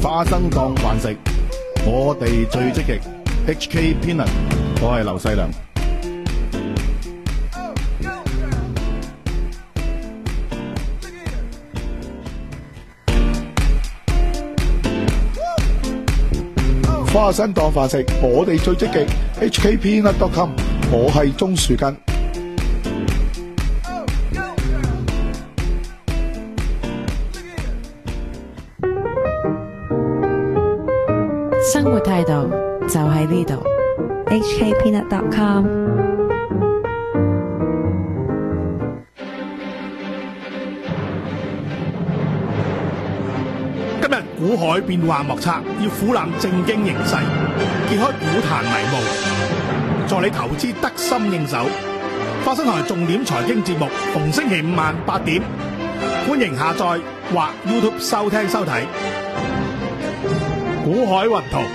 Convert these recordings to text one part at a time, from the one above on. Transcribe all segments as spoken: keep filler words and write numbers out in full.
花生當飯食，我哋最積極。H K Peanut， 我係劉細良。花生當飯食，我哋最積極。H K Peanut dot com， 我係鍾樹根。 生活態度就喺呢度。 H K Peanut dot com。 今日股海變幻莫測，要苦覽正經形勢，揭開股壇迷霧，助你投資得心應手。花生台重點財經節目，逢星期五晚八點，歡迎下載或 YouTube 收聽收睇。股海雲圖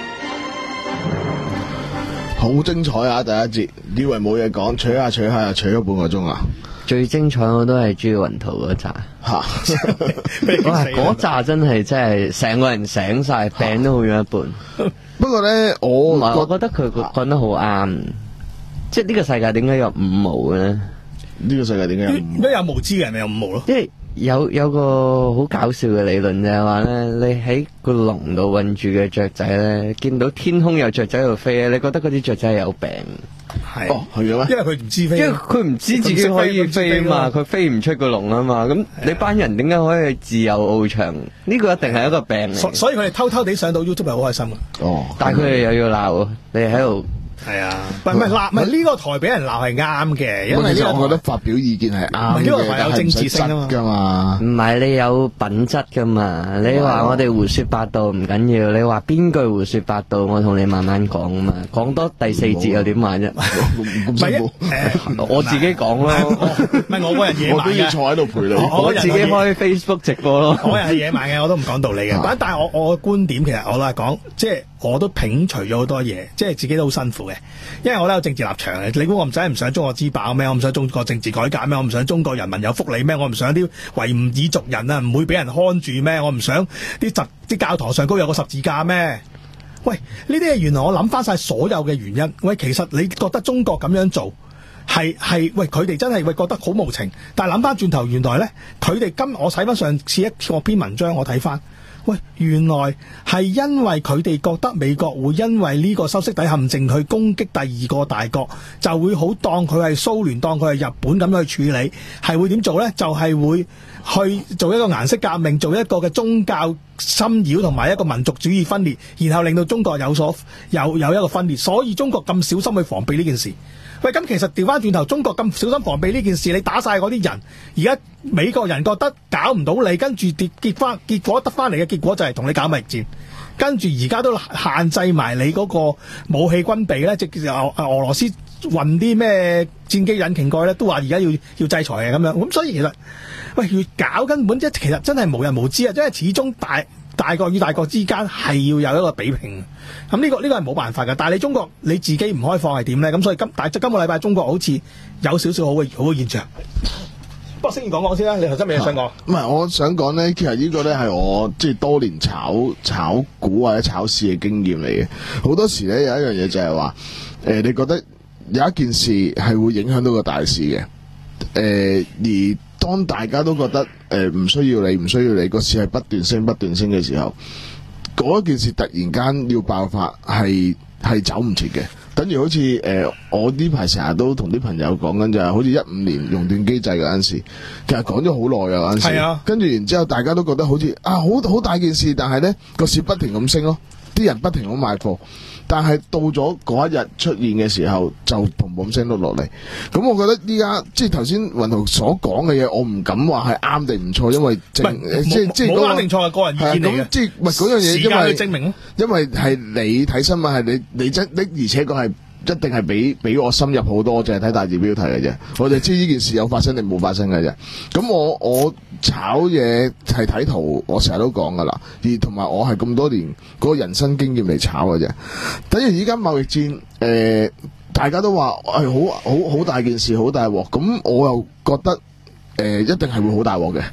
好精彩啊！第一節以為冇嘢講，取下取下又取咗半個鐘啊！ 最精彩我都係珠雲圖嗰扎吓，哇！嗰扎真係真係成個人醒晒，病都好咗一半。 不過咧，我唔係，我覺得佢講得好啱，即係呢個世界點解有五毛嘅咧？ 呢個世界點解有五毛？ 咩有無知嘅人咪有五毛咯？ 即係有有個好搞笑嘅理論就係話咧，你喺個籠度韞住嘅雀仔咧，見到天空有雀仔喺度飛咧，你覺得嗰啲雀仔係有病？ 係哦，係嘅咩？ 因為佢唔知飛， 因為佢唔知自己可以飛啊嘛，佢飛唔出個籠啊嘛。咁你班人點解可以自由翱翔？呢個一定係一個病嚟。 所所以佢哋偷偷地上到 YouTube 係好開心嘅。 哦， 但係佢哋又要鬧你喺度。 係啊，唔係唔係鬧，唔係呢個台俾人鬧係啱嘅，因為其實呢個我覺得發表意見係啱嘅， 呢個台有政治性啊嘛。 噶嘛， 唔係你有品質噶嘛？你話我哋胡說八道唔緊要，你話邊句胡說八道，我同你慢慢講啊嘛。講多第四節又點話啫？ 唔係誒，我自己講咯， 唔係我個人野蠻嘅， 我都要坐喺度陪你。 我自己開 Facebook 直播咯。 我係野蠻嘅，我都唔講道理嘅。但但係我我嘅觀點其實我都係講，即係我都摒除咗好多嘢，即係自己都好辛苦嘅，因為我都有政治立場嘅。你估我唔使唔想中國之飽咩？我唔想中國政治改革咩？我唔想中國人民有福利咩？我唔想啲維吾爾族人啊唔會俾人看住咩？我唔想啲啲教堂上高有個十字架咩？喂，呢啲係原來我諗翻晒所有嘅原因。喂，其實你覺得中國咁樣做係係喂佢哋真係喂覺得好無情，但係諗翻轉頭，原來咧佢哋今我睇翻上次一個篇文章，我睇翻。喂，原來係因為佢哋覺得美國會因為呢個修昔底陷阱去攻擊第二個大國，就會好當佢係蘇聯，當佢係日本咁去處理，係會點做呢？就係、是、會去做一個顏色革命，做一個嘅宗教侵擾同埋一個民族主義分裂，然後令到中國有所有有一個分裂。所以中國咁小心去防備呢件事。喂，咁其實調翻轉頭，中國咁小心防備呢件事，你打晒嗰啲人，而家美國人覺得搞唔到你，跟住結結翻結果得翻嚟嘅結果就係同你搞貿易戰，跟住而家都限制埋你嗰個武器軍備咧，即係俄俄羅斯運啲咩戰機引擎過去咧，都話而家要要制裁嘅咁樣。咁所以其實喂越搞根本即係其實真係無人無知啊，因為始終大大國與大國之間係要有一個比拼。咁呢、這個呢、這個係冇辦法㗎，但係你中國你自己唔開放係點咧？咁所以今但係今個禮拜中國好似有少少好嘅好嘅現象。不過先講講先啦，你頭先咩想講？ 唔係，我想講咧，其實呢個咧係我即係多年炒炒股或者炒市嘅經驗嚟嘅。好多時咧有一樣嘢就係話，誒、呃，你覺得有一件事係會影響到個大市嘅，誒、呃，而當大家都覺得誒唔、呃、需要你，唔需要你，個市係不斷升不斷升嘅時候，嗰件事突然間要爆發，係係走唔切嘅。等於好似誒、呃，我呢排成日都同啲朋友講緊就係，好似一五年熔斷機制嗰陣時，其實講咗好耐啊嗰陣時。係啊。跟住然之後，大家都覺得好似啊，好好大件事，但係咧個市不停咁升咯，啲人不停咁買貨。但係到咗嗰一日出現嘅時候，就砰砰聲都落嚟。咁我覺得依家即係頭先雲圖所講嘅嘢，我唔敢話係啱定唔錯，因為即係即係冇啱定錯係個人意見嚟嘅。 即係唔係嗰樣嘢， 時間去證明咯。 因為係你睇新聞係你你真的，而且確係一定係比比我深入好多，我淨係睇大字標題嘅啫。我哋知呢件事有發生定冇發生嘅啫。咁我我炒嘢係睇圖，我成日都講噶啦。而同埋我係咁多年嗰個人生經驗嚟炒嘅啫。等於而家貿易戰，誒、呃，大家都話係好好好大件事，好大鑊。咁我又覺得誒、呃，一定係會好大鑊嘅。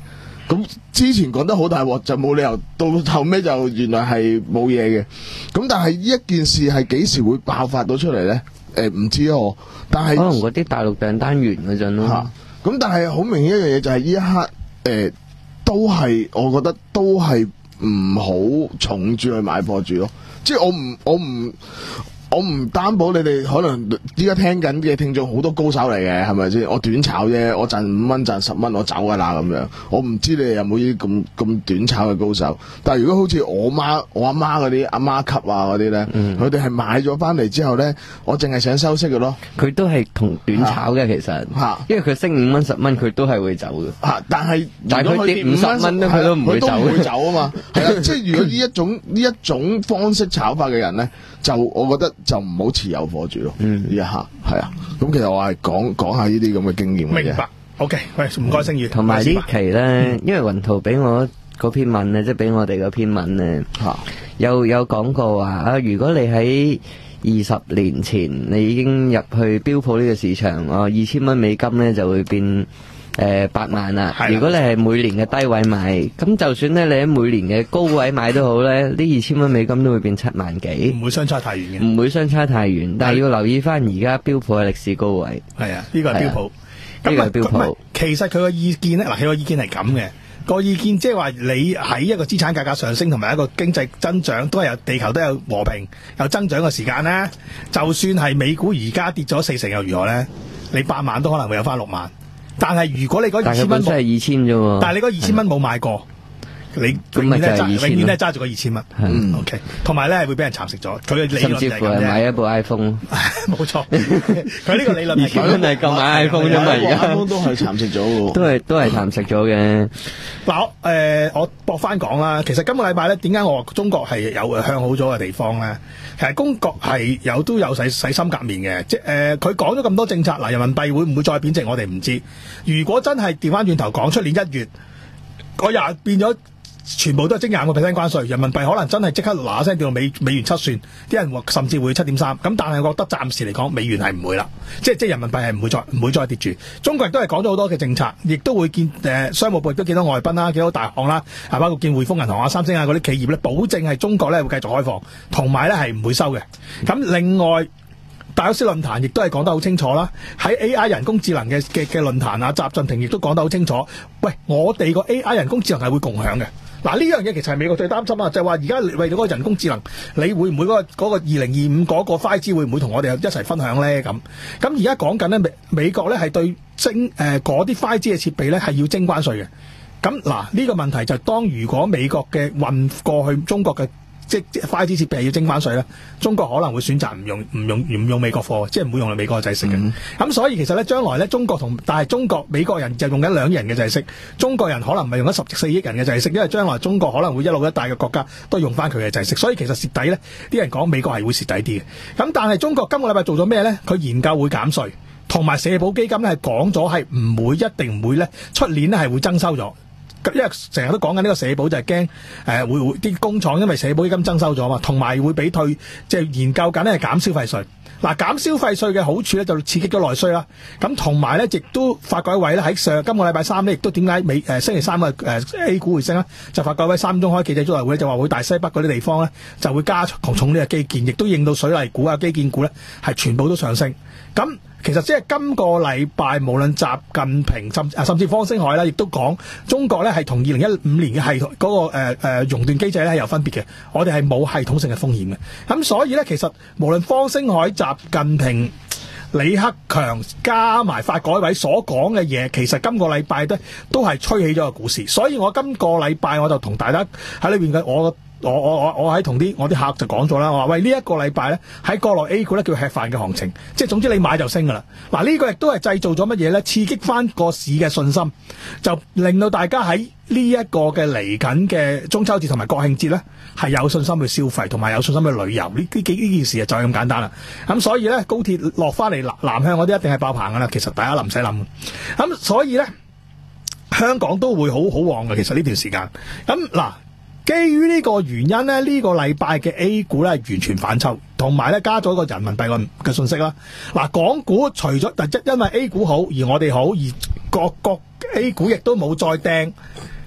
咁之前講得好大鑊，就冇理由到後尾就原來係冇嘢嘅。咁但係呢一件事係幾時會爆發到出嚟咧？誒、唔知我，但係可能嗰啲大陸訂單完嗰陣咯。 嚇咁但係好明顯一樣嘢就係呢一刻誒、都係我覺得都係唔好重注去買貨住咯。即係我唔我唔。我唔擔保你哋可能依家聽緊嘅聽眾好多高手嚟嘅，係咪先？我短炒啫，我賺五蚊賺十蚊，我走噶啦咁樣。我唔知你哋有冇呢啲咁咁短炒嘅高手。但係如果好似我媽、我阿媽嗰啲阿媽級啊嗰啲咧，佢哋係買咗翻嚟之後咧，我淨係想收息嘅咯。 佢都係同短炒嘅，其實， 嚇因為佢升五蚊十蚊，佢都係會走嘅。 嚇！但係但係佢跌五十蚊咧，佢都唔會走佢都唔會走啊嘛。係啊，即係如果呢一種呢一種方式炒法嘅人咧，就我覺得就唔好持有貨住咯。呢一刻係啊。咁其實我係講講下呢啲咁嘅經驗嘅啫。 明白。OK，喂，唔該，星宇。 同埋呢期咧，因為雲圖俾我嗰篇文咧，即係俾我哋嗰篇文咧， 嚇有有講過話啊，如果你喺二十年前你已經入去標普呢個市場，哦，二千蚊美金咧就會變誒八萬啦。 係啦如果你係每年嘅低位買，咁就算咧你喺每年嘅高位買都好咧，呢二千蚊美金都會變七萬幾， 唔會相差太遠嘅。 唔會相差太遠。但係要留意翻而家標普嘅歷史高位。 係啊，呢個係標普。 呢個係標普咁啊其實佢個意見咧，嗱，佢個意見係咁嘅。個意見即係話你喺一個資產價格上升同埋一個經濟增長都係有地球都有和平有增長嘅時間咧，就算係美股而家跌咗四成又如何咧？你八萬都可能會有翻六萬。但係如果你嗰二但係千蚊冇， 佢本身係二千啫喎。 但係你嗰二千蚊冇買過。你永遠咁咪就係咧揸，永二千遠咧咯揸住個二千蚊。 嗯 OK，同埋咧係會俾人蠶食咗。佢嘅理甚至論就係咁啫。 乎係買一部 iPhone。 冇錯，佢呢個理論係二千蚊係夠買 iPhone 啫嘛，而家 ，iPhone 都係蠶食咗喎。 都係都係蠶食咗嘅。 嗱，我誒我駁翻講啦，其實今個禮拜咧，點解我話中國係有向好咗嘅地方咧？其實中國係有都有洗洗心革面嘅，即係誒佢講咗咁多政策，嗱，人民幣會唔會再貶值？我哋唔知。如果真係調翻轉頭講，出年一月嗰日變咗。全部都係徵廿個 percent 關稅，人民幣可能真係即刻嗱嗱聲掉到美美元七算，啲人話甚至會七點三。咁但係我覺得暫時嚟講，美元係唔會啦，即係即係人民幣係唔會再唔會再跌住。中國亦都係講咗好多嘅政策，亦都會見誒、呃、商務部亦都見到外賓啦，見到大行啦，啊包括見匯豐銀行啊、三星啊嗰啲企業咧，保證係中國咧會繼續開放，同埋咧係唔會收嘅。咁另外。大歐斯論壇亦都係講得好清楚啦，喺 A I 人工智能嘅嘅嘅論壇啊，習近平亦都講得好清楚。喂，我哋個 A I 人工智能係會共享嘅。嗱，呢樣嘢其實係美國最擔心啊，就係話而家為咗嗰個人工智能，你會唔會嗰、嗰個嗰、嗰個二零二五嗰個 五 G 會唔會同我哋一齊分享咧？咁咁而家講緊咧美美國咧係對徵誒嗰啲 五 G 嘅設備咧係要徵關稅嘅。咁嗱呢個問題就係當如果美國嘅運過去中國嘅。即係 五 G 設備要徵翻稅咧，中國可能會選擇唔用唔用唔用美國貨，即係唔會用美國嘅制式嘅。咁、嗯、所以其實咧，將來咧，中國同但係中國美國人就用緊兩億人嘅制式，中國人可能唔係用緊十四億人嘅制式，因為將來中國可能會一路一帶嘅國家都用翻佢嘅制式，所以其實蝕底咧，啲人講美國係會蝕底啲嘅。咁但係中國今個禮拜做咗咩咧？佢研究會減稅，同埋社保基金咧係講咗係唔會一定唔會咧，出年咧係會增收咗。因為成日都講緊呢個社保就係驚誒會會啲工廠因為社保基金增收咗嘛，同埋會俾退即係研究緊咧係減消費稅。嗱，減消費稅嘅好處咧就刺激咗內需啦。咁同埋咧亦都發改委咧喺上今個禮拜三咧亦都點解美誒、呃、星期三嘅誒、呃、A 股回升啦？就發改委三點鐘開記者招待會就話會大西北嗰啲地方咧就會加重呢個基建，亦都應到水泥股啊基建股咧係全部都上升。咁其實即係今個禮拜，無論習近平甚啊甚至方星海咧，亦都講中國咧係同二零一五年嘅系統嗰、那個誒誒、呃呃、熔斷機制咧係有分別嘅。我哋係冇系統性嘅風險嘅。咁所以咧，其實無論方星海、習近平、李克強加埋發改委所講嘅嘢，其實今個禮拜咧都係吹起咗個股市。所以我今個禮拜我就同大家喺裏邊嘅我。我我我我喺同啲我啲客就講咗啦，我話喂呢一個禮拜咧喺國內 A 股咧叫吃飯嘅行情，即係總之你買就升噶啦。嗱、這、呢個亦都係製造咗乜嘢咧？刺激翻個市嘅信心，就令到大家喺呢一個嘅嚟緊嘅中秋節同埋國慶節咧係有信心去消費，同埋有信心去旅遊。呢呢幾呢件事啊就係咁簡單啦。咁所以咧高鐵落翻嚟南南向嗰啲一定係爆棚噶啦。其實大家唔使諗。咁所以咧香港都會好好旺嘅。其實呢段時間咁嗱。基於呢個原因咧，呢、這個禮拜嘅 A 股咧係完全反抽，同埋咧加咗個人民幣嘅嘅信息啦。嗱，港股除咗但因為 A 股好而我哋好，而各個 A 股亦都冇再掟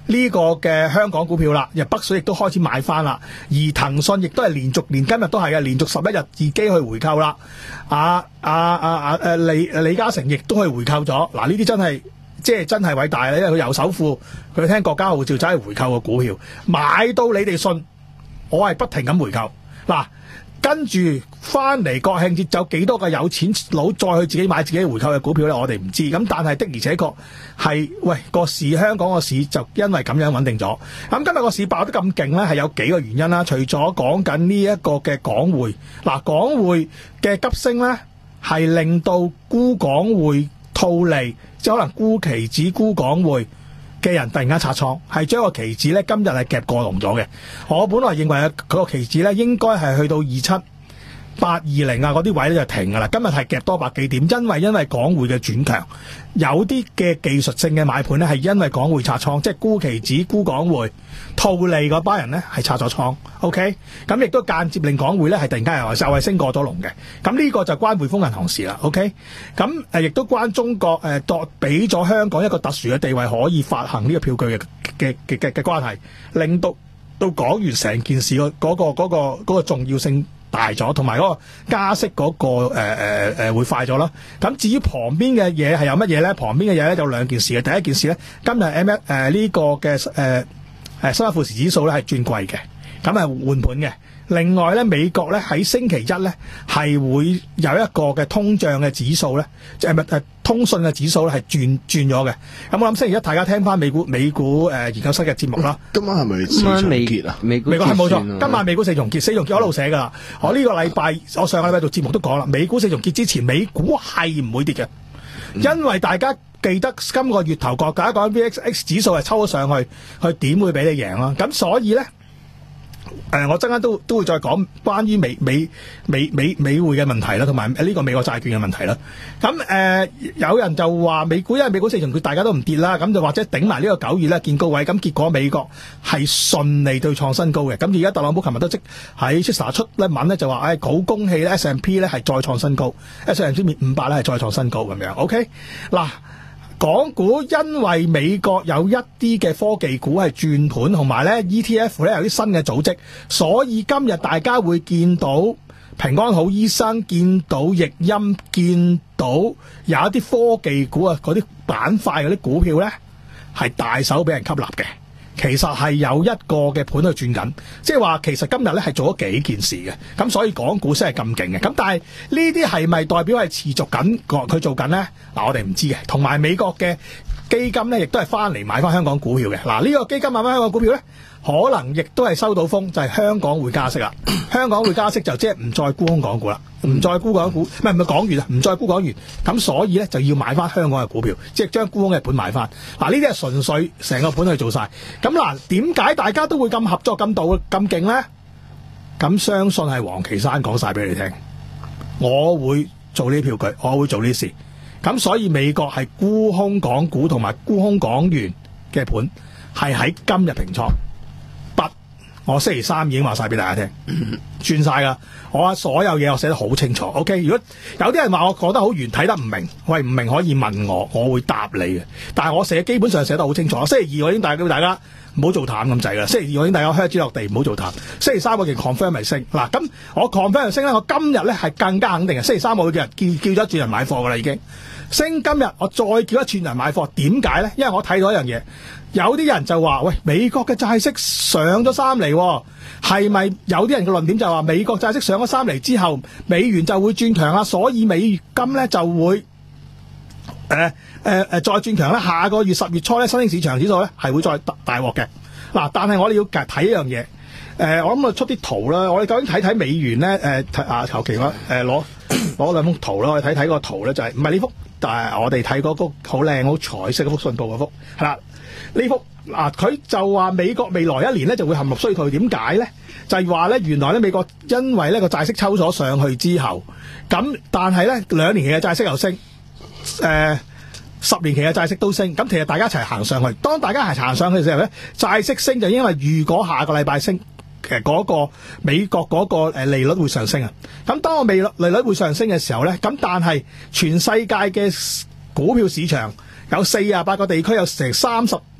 呢個嘅香港股票啦，日北水亦都開始買翻啦，而騰訊亦都係連續連今日都係嘅，連續十一日自己去回購啦。啊啊啊啊誒李李嘉誠亦都去回購咗，嗱呢啲真係即係真係偉大啦，因為佢由首富佢聽國家號召走去回購個股票，買到你哋信，我係不停咁回購嗱。跟住翻嚟國慶節有幾多個有錢佬再去自己買自己回購嘅股票咧？我哋唔知。咁但係的而且確係喂個市，香港個市就因為咁樣穩定咗。咁今日個市爆得咁勁咧，係有幾個原因啦。除咗講緊呢一個嘅港匯，嗱港匯嘅急升咧，係令到沽港匯套利，即係可能沽期指沽港匯嘅人突然間拆倉，係將個期指咧今日係夾過龍咗嘅。我本來認為佢個期指咧應該係去到二七八二零啊嗰啲位咧就停㗎啦。今日係夾多百幾點，因為因為港匯嘅轉強，有啲嘅技術性嘅買盤咧係因為港匯拆倉，即係沽期指沽港匯套利嗰班人咧係拆咗倉。OK， 咁亦都間接令港匯咧係突然間又就係升過咗龍嘅。咁呢個就關匯豐銀行事啦。OK， 咁誒亦都關中國誒作俾咗香港一個特殊嘅地位，可以發行呢個票據嘅嘅嘅嘅嘅關係，令到到港元成件事嗰嗰個嗰個嗰個重要性大咗，同埋嗰個加息嗰、嗰個誒誒誒會快咗啦。咁至於旁邊嘅嘢係有乜嘢咧？旁邊嘅嘢咧有兩件事嘅。第一件事咧，今日 M 一誒呢個嘅誒誒收益富時指數咧係轉貴嘅，咁係換盤嘅。另外咧，美國咧喺星期一咧係會有一個嘅通脹嘅指數咧，即係咪誒通訊嘅指數咧係轉轉咗嘅。咁我諗星期一大家聽翻美股美股誒、呃、研究室嘅節目啦。 今晚係咪四重結啊？ 美股美國係冇錯，今晚美股四重結，四重結我一路寫噶啦。我呢個禮拜我上個禮拜做節目都講啦，美股四重結之前美股係唔會跌嘅，因為大家記得今個月頭國大家講 V X X 指數係抽咗上去，佢點會俾你贏啦？咁所以咧。誒、呃，我陣間都都會再講關於美美美美美匯嘅問題啦，同埋呢個美國債券嘅問題啦。咁誒、呃，有人就話美股因為美股四重佢大家都唔跌啦，咁就或者頂埋呢個九月咧見高位，咁結果美國係順利對創新高嘅。咁而家特朗普琴日都即喺 Twitter 出一文咧，就話誒好恭喜咧 S and P 咧係再創新高 ，S and P 五百咧係再創新高咁樣。OK， 嗱。港股因為美國有一啲嘅科技股係轉盤，同埋咧 E T F 咧有啲新嘅組織，所以今日大家會見到平安好醫生，見到易鑫，見到有一啲科技股啊，嗰啲板塊嗰啲股票咧係大手俾人吸納嘅。其實係有一個嘅盤去轉緊，即係話其實今日咧係做咗幾件事嘅，咁所以港股先係咁勁嘅。咁但係呢啲係咪代表係持續緊佢做緊咧？嗱，我哋唔知嘅。同埋美國嘅基金咧，亦都係翻嚟買翻香港股票嘅。嗱，呢個基金買翻香港股票咧，可能亦都係收到風，就係、是、香港會加息啦。香港會加息就即係唔再沽空港股啦，唔再沽港股，唔係唔係港元啊，唔再沽港元。咁所以咧就要買翻香港嘅股票，即係將沽空嘅本買翻。嗱，呢啲係純粹成個盤去做晒。咁嗱，點解大家都會咁合作咁到咁勁咧？咁相信係黃岐山講晒俾你聽，我會做呢啲票據，我會做呢啲事。咁所以美國係沽空港股同埋沽空港元嘅盤係喺今日平倉。我星期三已經話晒俾大家聽，轉晒噶。我所有嘢我寫得好清楚。OK， 如果有啲人話我講得好圓，睇得唔明，喂，唔明可以問我，我會答你嘅。但係我寫基本上寫得好清楚。星期二我已經大叫大家唔好做淡咁滯啦。星期二我已經大家靴子落地唔好做淡。星期三我叫 confirm 咪升嗱，咁我 confirm 升咧，我今日咧係更加肯定嘅。星期三我會叫人叫叫咗一轉人買貨噶啦，已經升。今日我再叫一轉人買貨，點解咧？因為我睇到一樣嘢。有啲人就話：喂，美國嘅債息上咗三厘，係咪有啲人嘅論點就話美國債息上咗三厘之後，美元就會轉強啦？所以美金咧就會誒誒誒再轉強咧。下個月十月初咧，新興市場指數咧係會再大大鑊嘅。嗱，但係我哋要睇一樣嘢。誒、呃，我諗我出啲圖啦。我哋究竟睇睇美元咧？誒、呃，啊，求其我誒攞攞兩幅圖啦。我哋睇睇個圖咧，就係唔係呢幅？但係我哋睇嗰幅好靚好彩色嗰幅信報嗰幅係啦。呢幅嗱，佢就話美國未來一年咧就會陷入衰退，點解咧？就係話咧，原來咧美國因為呢個債息抽咗上去之後，咁但係咧兩年期嘅債息又升，誒、呃、十年期嘅債息都升，咁其實大家一齊行上去。當大家係行上去嘅時候咧，債息升就因為如果下個禮拜升，其實嗰個美國嗰個誒利率會上升啊。咁當個利率利率會上升嘅時候咧，咁但係全世界嘅股票市場有四十八個地區有成三十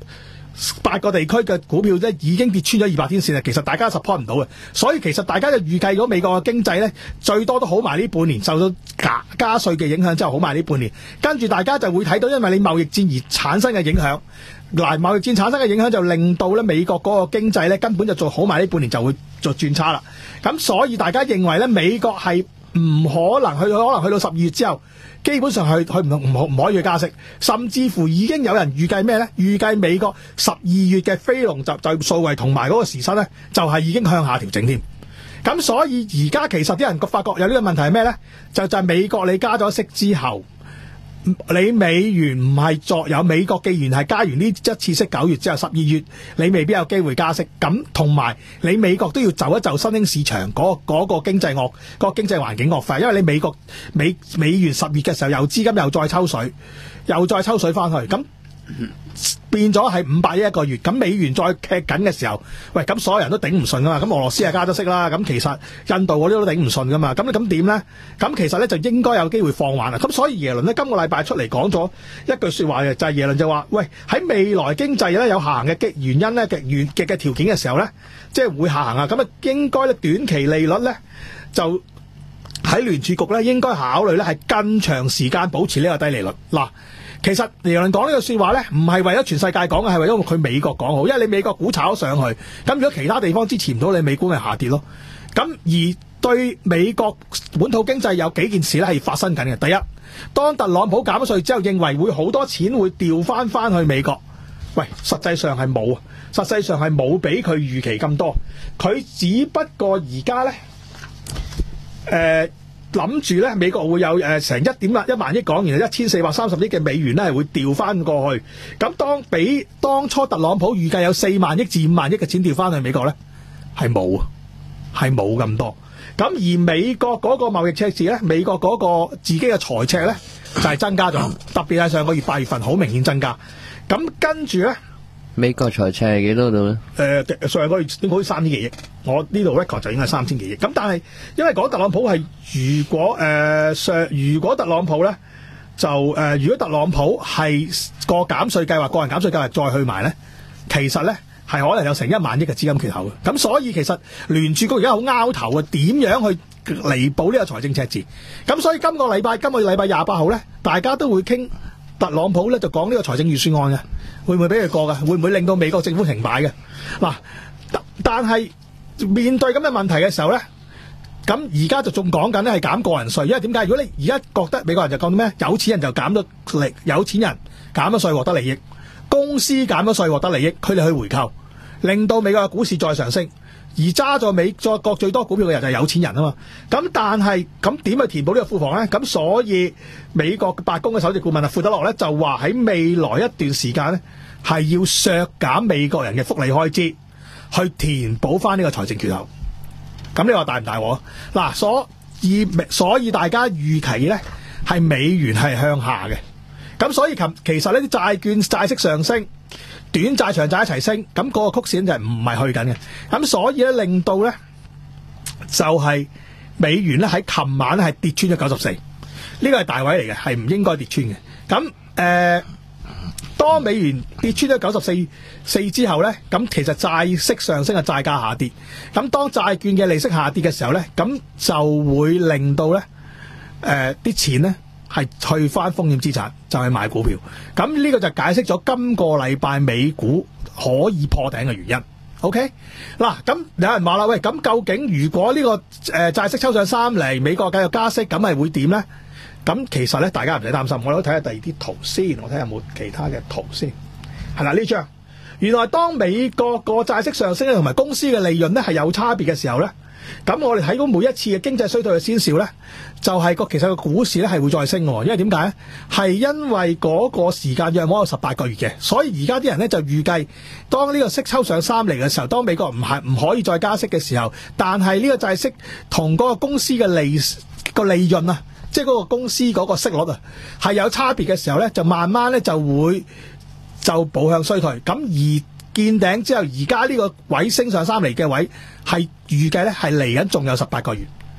八個地區嘅股票咧已經跌穿咗二百天線啦，其實大家 support 唔到嘅，所以其實大家就預計咗美國嘅經濟咧最多都好埋呢半年，受到加加稅嘅影響之後好埋呢半年，跟住大家就會睇到因為你貿易戰而產生嘅影響，嗱貿易戰產生嘅影響就令到咧美國嗰個經濟咧根本就做好埋呢半年就會做轉差啦，咁所以大家認為咧美國係唔可能去，可能去到十二月之後，基本上係佢唔唔唔可以去加息，甚至乎已經有人預計咩呢？預計美國十二月嘅非農就就業數據同埋嗰個時薪呢，就係、是、已經向下調整添。咁所以而家其實啲人發覺有呢個問題係咩呢？就就係美國你加咗息之後，你美元唔係作有美國既然係加完呢一次息九月之後十二月你未必有機會加息，咁同埋你美國都要就一就新興市場嗰嗰、嗰個經濟惡、嗰個經濟環境惡化，因為你美國美美元十月嘅時候又資金又再抽水，又再抽水翻去，咁變咗係五百億一個月，咁美元再劇緊嘅時候，喂咁所有人都頂唔順噶嘛，咁俄羅斯係加咗息啦，咁其實印度嗰啲都頂唔順噶嘛，咁你咁點呢？咁其實咧就應該有機會放緩啦，咁所以耶倫呢，今個禮拜出嚟講咗一句說話嘅，就係、是、耶倫就話，喂喺未來經濟咧有下行嘅極原因咧極原極嘅條件嘅時候咧，即係會下行啊，咁啊應該咧短期利率咧就喺聯儲局咧應該考慮咧係更長時間保持呢個低利率嗱。其實耶倫講呢個說話咧，唔係為咗全世界講嘅，係為咗佢美國講好，因為你美國股炒咗上去，咁如果其他地方支持唔到你，美股咪下跌咯。咁而對美國本土經濟有幾件事咧係發生緊嘅。第一，當特朗普減咗稅之後，認為會好多錢會調翻翻去美國，喂，實際上係冇，實際上係冇俾佢預期咁多，佢只不過而家咧，誒、呃。諗住咧，美國會有誒成一點啦一萬億港元，一千四百三十億嘅美元咧係會調翻過去。咁當比當初特朗普預計有四萬億至五萬億嘅錢調翻去美國咧，係冇啊，係冇咁多。咁而美國嗰個貿易赤字咧，美國嗰個自己嘅財赤咧就係、是、增加咗，特別係上個月八月份好明顯增加。咁跟住咧。 美國財赤係幾多度咧？ 誒、呃、上個月應該好似三千幾億，我呢度 record 就應該係三千幾億。咁但係因為講特朗普係如果誒上、呃、如果特朗普咧就誒、呃、如果特朗普係個減稅計劃個人減稅計劃再去埋咧，其實咧係可能有成一萬億嘅資金缺口嘅。咁所以其實聯儲局而家好拗頭嘅，點樣去彌補呢個財政赤字？咁所以今個禮拜今個禮拜廿八號咧，大家都會傾特朗普咧就講呢個財政預算案嘅。會唔會俾佢過㗎？會唔會令到美國政府停擺嘅？嗱，但係面對咁嘅問題嘅時候咧，咁而家就仲講緊咧係減個人稅，因為點解？如果你而家覺得美國人就講咩？有錢人就減咗利，有錢人減咗稅獲得利益，公司減咗稅獲得利益，佢哋去回購，令到美國嘅股市再上升。而揸咗美國最多股票嘅人就係有錢人啊嘛，咁但係咁點去填補呢個庫房呢？咁所以美國白宮嘅首席顧問啊，庫德洛呢就話喺未來一段時間呢係要削減美國人嘅福利開支，去填補翻呢個財政缺口。咁你話大唔大鑊？嗱，所以所以大家預期呢係美元係向下嘅，咁所以其其實呢啲債券債息上升。短債長債一齊升，咁、那、嗰個曲線就係唔係去緊嘅，咁所以咧令到咧就係、是、美元咧喺琴晚咧係跌穿咗九十四，呢個係大位嚟嘅，係唔應該跌穿嘅。咁誒、呃，當美元跌穿咗九十四四之後咧，咁其實債息上升嘅債價下跌，咁當債券嘅利息下跌嘅時候咧，咁就會令到咧誒啲錢咧。係去翻風險資產，就係、是、買股票。咁呢個就解釋咗今個禮拜美股可以破頂嘅原因。OK，嗱，咁有人話啦，喂，咁究竟如果呢、這個誒、呃、債息抽上三厘，美國繼續加息，咁係會點咧？咁其實咧，大家唔使擔心，我哋都睇下第二啲圖先，我睇下有冇其他嘅圖先。係啦，呢張原來當美國個債息上升咧，同埋公司嘅利潤咧係有差別嘅時候咧。咁我哋睇到每一次嘅經濟衰退嘅先兆咧，就係、是、個其實個股市咧係會再升嘅，因為點解咧？係因為嗰個時間約莫有十八個月嘅，所以而家啲人咧就預計，當呢個息抽上三厘嘅時候，當美國唔係唔可以再加息嘅時候，但係呢個債息同嗰個公司嘅利個利潤啊，即係嗰個公司嗰個息率啊，係有差別嘅時候咧，就慢慢咧就會就步向衰退。咁而見頂之後，而家呢個位升上三厘嘅位係預計咧係嚟緊仲有十八個月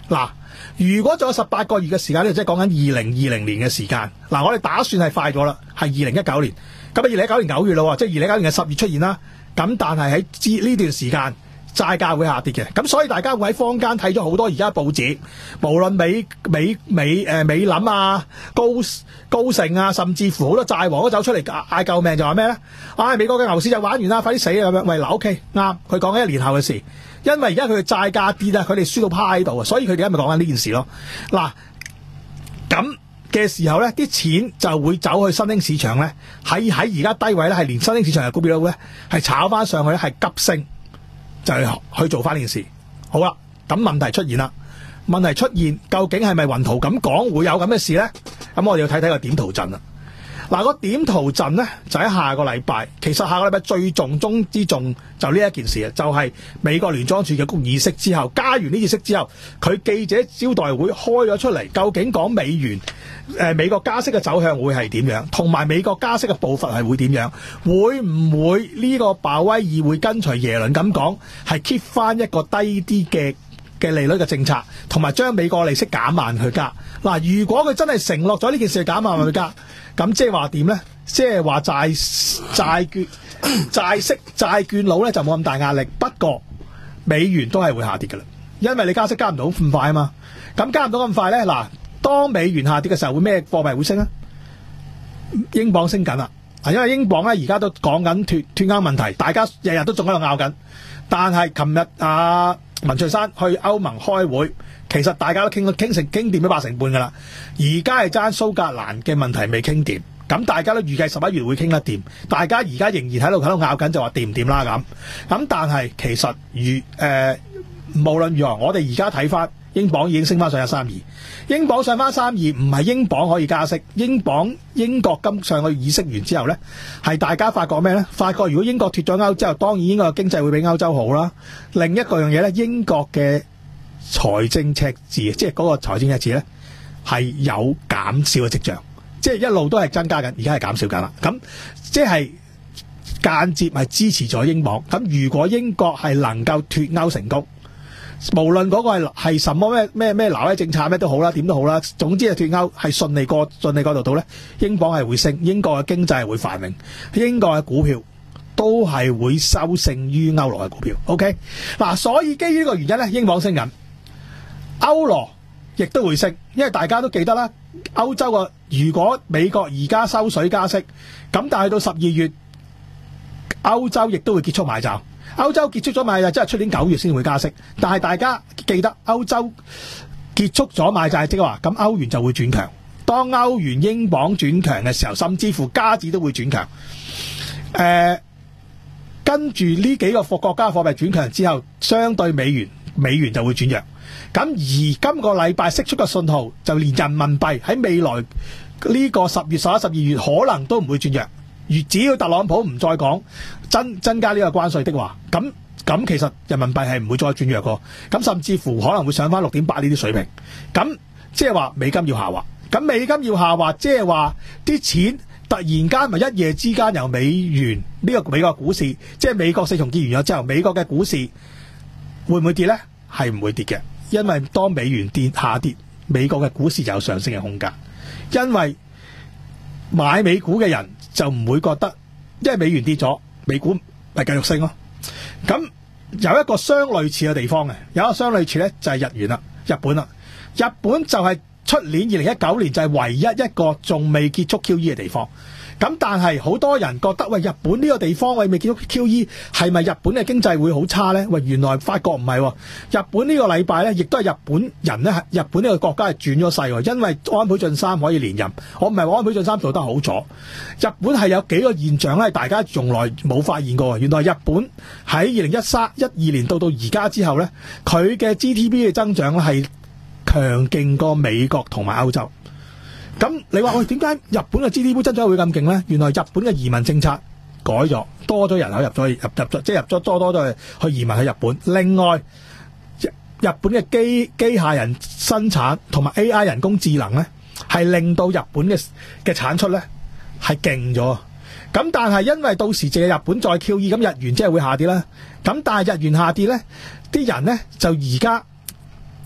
嗱，如果仲有十八個月嘅時間咧，即係講緊二零二零年嘅時間。嗱，我哋打算係快咗啦，係二零一九年。咁啊，二零一九年九月咯，即係二零一九年嘅十月出現啦。咁但係喺呢段時間，債價會下跌嘅。咁所以大家會喺坊間睇咗好多而家報紙，無論美美美誒美林啊、高高盛啊，甚至乎好多債王都走出嚟嗌救命，就話咩咧？唉、哎，美國嘅牛市就玩完啦，快啲死啊咁樣。喂，嗱 OK 啱，佢講緊一年後嘅事。因為而家佢嘅債價跌啊，佢哋輸到趴喺度啊，所以佢哋而家咪講緊呢件事咯。嗱，咁嘅時候咧，啲錢就會走去新興市場咧，喺喺而家低位咧，係連新興市場嘅股票咧係炒翻上去咧，係急升，就係去做翻呢件事。好啦，咁問題出現啦，問題出現究竟係咪雲圖咁講會有咁嘅事咧？咁我哋要睇睇個點圖陣啦。嗱，個點圖陣咧就喺下個禮拜，其實下個禮拜最重中之重就呢一件事啊，就係、是、美國聯莊儲嘅局議息之後，加完呢次息之後，佢記者招待會開咗出嚟，究竟講美元誒、呃、美國加息嘅走向會係點樣，同埋美國加息嘅步伐係會點樣，會唔會呢個鮑威爾會跟隨耶倫咁講，係 keep 翻一個低啲嘅嘅利率嘅政策，同埋將美國利息減慢去加。嗱，如果佢真係承諾咗呢件事減慢去加，咁即係話點咧？即係話債債券債息債券佬咧就冇咁大壓力，不過美元都係會下跌㗎啦，因為你加息加唔到咁快啊嘛。咁加唔到咁快咧，嗱，當美元下跌嘅時候，會咩貨幣會升啊？英鎊升緊啦，因為英鎊咧而家都講緊脱脱歐問題，大家日日都仲喺度拗緊。但係琴日啊文翠珊去歐盟開會，其實大家都傾到傾成傾掂咗八成半噶啦。而家係爭蘇格蘭嘅問題未傾掂，咁大家都預計十一月會傾得掂。大家而家仍然喺度喺度拗緊，就話掂唔掂啦咁。咁但係其實如誒、呃、無論如何，我哋而家睇翻英鎊已經升翻上一三二，英鎊上翻三二，唔係英鎊可以加息。英鎊英國今上個月議息完之後呢，係大家發覺咩呢？發覺如果英國脱咗歐之後，當然英國嘅經濟會比歐洲好啦。另一個樣嘢呢，英國嘅財政赤字，即係嗰個財政赤字呢，係有減少嘅跡象，即係一路都係增加緊，而家係減少緊啦。咁即係間接係支持咗英鎊。咁如果英國係能夠脱歐成功，無論嗰個係係什麼咩咩咩挪威政策咩都好啦，點都好啦，總之係脱歐係順利過順利過渡到咧，英鎊係會升，英國嘅經濟係會繁榮，英國嘅股票都係會收勝於歐羅嘅股票。OK， 嗱，所以基於呢個原因咧，英鎊升緊，歐羅亦都會升，因為大家都記得啦，歐洲嘅如果美國而家收水加息，咁但係到十二月，歐洲亦都會結束買債。歐洲結束咗買債，即係出年九月先會加息。但係大家記得，歐洲結束咗買債，即係話咁歐元就會轉強。當歐元、英鎊轉強嘅時候，甚至乎加紙都會轉強。誒、呃，跟住呢幾個國家貨幣轉強之後，相對美元，美元就會轉弱。咁而今個禮拜釋出嘅信號，就連人民幣喺未來呢個十月、十一、十二月可能都唔會轉弱。而只要特朗普唔再講增增加呢個關稅的話，咁咁其實人民幣係唔會再轉弱個，咁甚至乎可能會上翻六點八呢啲水平。咁即係話美金要下滑，咁美金要下滑，即係話啲錢突然間咪一夜之間由美元呢、這個美國股市，即係美國四重結完咗之後，美國嘅股市會唔會跌呢？係唔會跌嘅，因為當美元跌下跌，美國嘅股市就有上升嘅空間，因為買美股嘅人就唔會覺得，因為美元跌咗，美股咪繼續升咯。咁有一個相類似嘅地方嘅，有一個相類似咧就係日元啦，日本啦，日本就係出年二零一九年就係唯一一個仲未結束 Q E 嘅地方。咁但係好多人覺得喂，日本呢個地方喂未結束 Q E， 係咪日本嘅經濟會好差呢？喂，原來發覺唔係喎，日本呢個禮拜呢，亦都係日本人呢，日本呢個國家係轉咗勢喎，因為安倍晉三可以連任。我唔係話安倍晉三做得好咗，日本係有幾個現象呢，大家從來冇發現過。原來日本喺二零一三、一二年到到而家之後呢，佢嘅 G D P 嘅增長咧係強勁過美國同埋歐洲。咁你話喂，點解日本嘅 G D P 增長會咁勁呢？原來日本嘅移民政策改咗，多咗人口入咗入入咗，即係入咗多多咗去移民去日本。另外，日日本嘅機機械人生產同埋 A I 人工智能呢，係令到日本嘅嘅產出呢係勁咗。咁但係因為到時借日本再 Q E， 咁日元即係會下跌啦。咁但係日元下跌呢，啲人呢就而家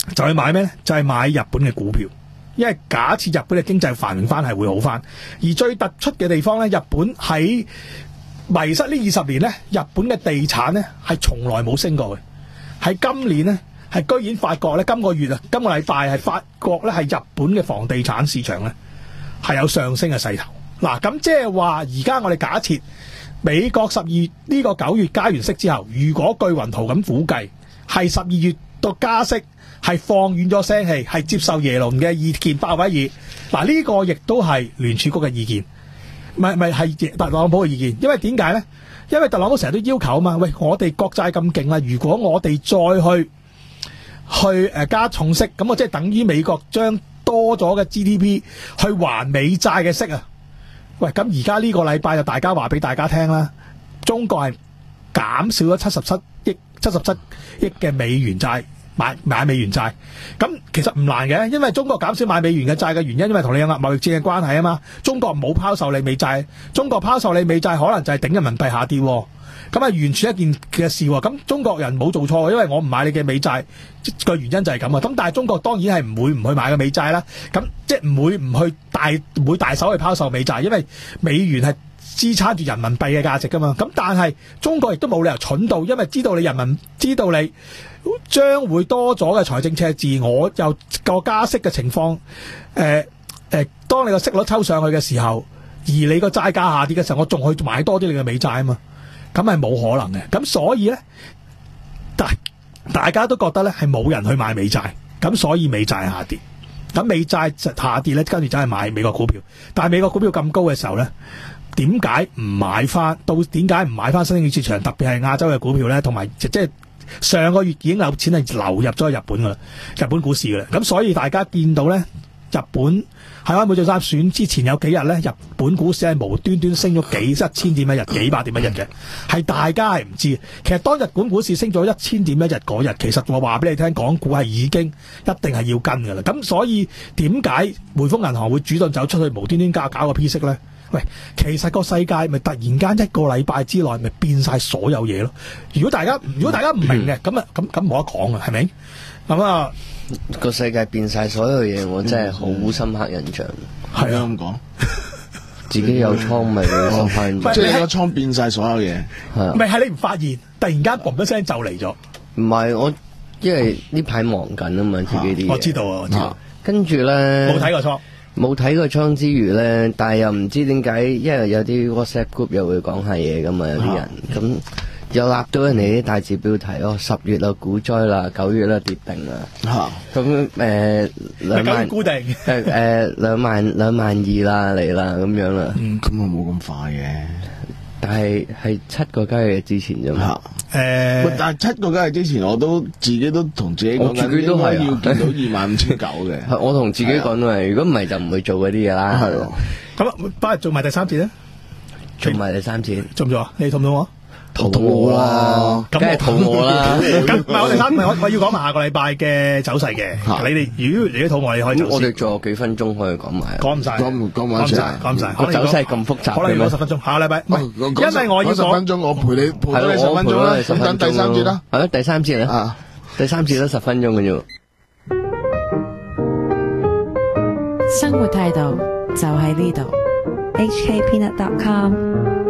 就去買咩咧？就係買日本嘅股票，因為假設日本嘅經濟繁榮翻係會好翻。而最突出嘅地方咧，日本喺迷失呢二十年咧，日本嘅地產咧係從來冇升過嘅。喺今年咧，係居然發覺咧，今個月啊，今個禮拜係發覺咧，係日本嘅房地產市場咧係有上升嘅勢頭。嗱，咁即係話，而家我哋假設美國十二月呢個九月加完息之後，如果據雲圖咁估計，係十二月到加息，係放軟咗聲氣，係接受耶倫嘅意見，鮑威爾。嗱，呢個亦都係聯儲局嘅意見，唔係唔係係特朗普嘅意見。因為點解咧？因為特朗普成日都要求啊嘛，喂，我哋國債咁勁啦，如果我哋再去去誒加重息，咁我即係等於美國將多咗嘅 G D P 去還美債嘅息啊！喂，咁而家呢個禮拜就大家話俾大家聽啦，中國係減少咗七十七億七十七億嘅美元債買買美元債，咁其實唔難嘅，因為中國減少買美元嘅債嘅原因，因為同你有貿易戰嘅關係啊嘛。中國冇拋售你美債，中國拋售你美債可能就係頂人民幣下跌，咁啊完全一件嘅事。咁中國人冇做錯，因為我唔買你嘅美債個原因就係咁啊。咁但係中國當然係唔會唔去買個美債啦，咁即係唔會唔去大唔會大手去拋售美債，因為美元係支撐住人民幣嘅價值噶嘛。咁但係中國亦都冇理由蠢到，因為知道你人民知道你將會多咗嘅財政赤字，我又個加息嘅情況，誒、呃、誒、呃，當你個息率抽上去嘅時候，而你個債價下跌嘅時候，我仲去買多啲你嘅美債啊嘛，咁係冇可能嘅。咁所以咧，大大家都覺得咧係冇人去買美債，咁所以美債下跌。咁美債下跌咧，跟住就係買美國股票。但係美國股票咁高嘅時候咧，點解唔買翻？到點解唔買翻新興市場？特別係亞洲嘅股票咧，同埋即係。上個月已經有錢係流入咗日本噶啦，日本股市噶啦，咁所以大家見到咧，日本喺安倍晉三選之前有幾日咧，日本股市係無端端升咗幾一千點一日，幾百點一日嘅，係大家係唔知。其實當日本股市升咗一千點一日嗰日，其實我話俾你聽，港股係已經一定係要跟噶啦。咁所以點解匯豐銀行會主動走出去無端端加搞個 P 息咧？喂，其實個世界咪突然間一個禮拜之內咪變晒所有嘢咯。如果大家如果大家唔明嘅，咁啊咁咁冇得講啊，係咪？咁啊個世界變晒所有嘢，我真係好深刻印象。 係啊，咁講， 自己有倉咪深刻印象。 即係你個倉變晒所有嘢， 係唔係係你唔發現，突然間嘣一聲就嚟咗。 唔係我，因為呢排忙緊啊嘛，自己啲嘢。 我知道啊，我知道。 跟住咧， 冇睇過倉。 冇睇過倉之餘咧，但係又唔知點解，因為有啲 WhatsApp group 又會講下嘢噶嘛，有啲人咁又立到人哋啲大字標題哦，十月啦股災啦，九月啦跌定啦，咁誒兩萬固定誒誒兩萬兩萬二啦嚟啦咁樣啦， 咁啊冇咁快嘅， 但係係七個交易日之前啫嘛。 誒、呃，但係七個交易日之前，我都自己都同自己講緊，應該要見到二萬五千九嘅。 我同自己講都係，如果唔係就唔會做嗰啲嘢啦。 係咯。 咁不如做埋第三節咧？ 做埋第三節， 做唔做啊？你肚唔肚餓？ 肚餓啦，梗係肚餓啦。 咁唔係我第三，唔係我我要講埋下個禮拜嘅走勢嘅。你哋如果你啲肚餓，你可以走。 我哋仲有幾分鐘可以講埋。 講唔晒， 講唔講埋晒，講唔晒。 個走勢咁複雜， 可能要講十分鐘。下個禮拜，因為我要十分鐘，我陪你陪咗你十分鐘啦。咁等第三節啦。 係咯，第三節啦。第三節都十分鐘嘅啫。 生活態度就喺呢度。 H K Peanut dot com